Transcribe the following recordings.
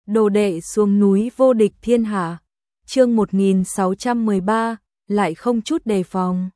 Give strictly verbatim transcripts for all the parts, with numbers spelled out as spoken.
đồ đệ xuống núi vô địch thiên hạ. Chương một nghìn sáu trăm mười ba, lại không chút đề phòng.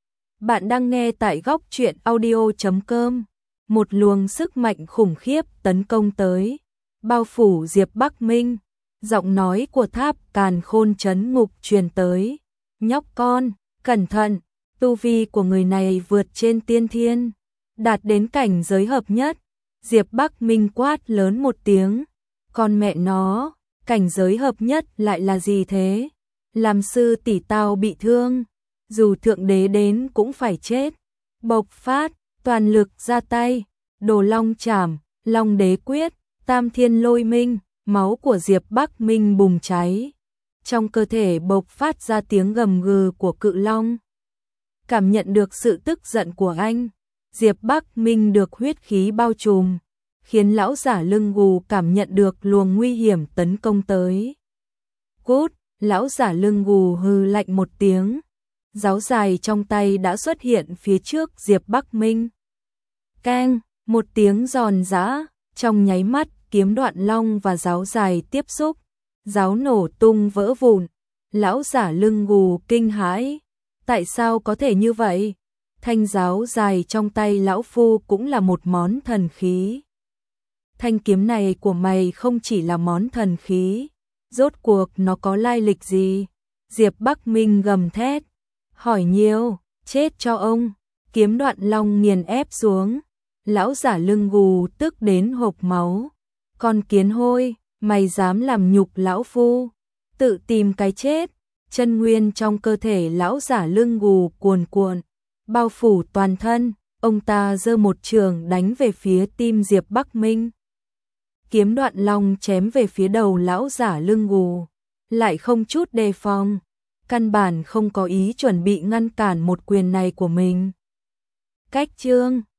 Bạn đang nghe tại góc truyện audio chấm com. Một luồng sức mạnh khủng khiếp tấn công tới, bao phủ Diệp Bắc Minh. Giọng nói của Tháp Càn Khôn trấn ngục truyền tới. Nhóc con, cẩn thận, tu vi của người này vượt trên tiên thiên, đạt đến cảnh giới hợp nhất. Diệp Bắc Minh quát lớn một tiếng. Con mẹ nó, cảnh giới hợp nhất lại là gì thế? Làm sư tỷ tao bị thương, dù thượng đế đến cũng phải chết. Bộc phát, toàn lực ra tay, Đồ Long Chảm, Long Đế Quyết, Tam Thiên Lôi Minh, máu của Diệp Bắc Minh bùng cháy. Trong cơ thể bộc phát ra tiếng gầm gừ của cự long. Cảm nhận được sự tức giận của anh, Diệp Bắc Minh được huyết khí bao trùm, khiến lão giả lưng gù cảm nhận được luồng nguy hiểm tấn công tới. Cút, lão giả lưng gù hừ lạnh một tiếng. Giáo dài trong tay đã xuất hiện phía trước Diệp Bắc Minh. Keng, một tiếng giòn giã, trong nháy mắt kiếm đoạn long và giáo dài tiếp xúc, giáo nổ tung vỡ vụn. Lão giả lưng gù kinh hãi, tại sao có thể như vậy? Thanh giáo dài trong tay lão phu cũng là một món thần khí. Thanh kiếm này của mày không chỉ là món thần khí, rốt cuộc nó có lai lịch gì? Diệp Bắc Minh gầm thét, hỏi nhiều, chết cho ông. Kiếm đoạn long nghiền ép xuống, lão giả lưng gù tức đến hộc máu. Con kiến hôi, mày dám làm nhục lão phu, tự tìm cái chết. Chân nguyên trong cơ thể lão giả lưng gù cuồn cuộn, bao phủ toàn thân. Ông ta giơ một trường đánh về phía tim Diệp Bắc Minh. Kiếm đoạn long chém về phía đầu lão giả lưng gù, lại không chút đề phòng, căn bản không có ý chuẩn bị ngăn cản một quyền này của mình. Cách chương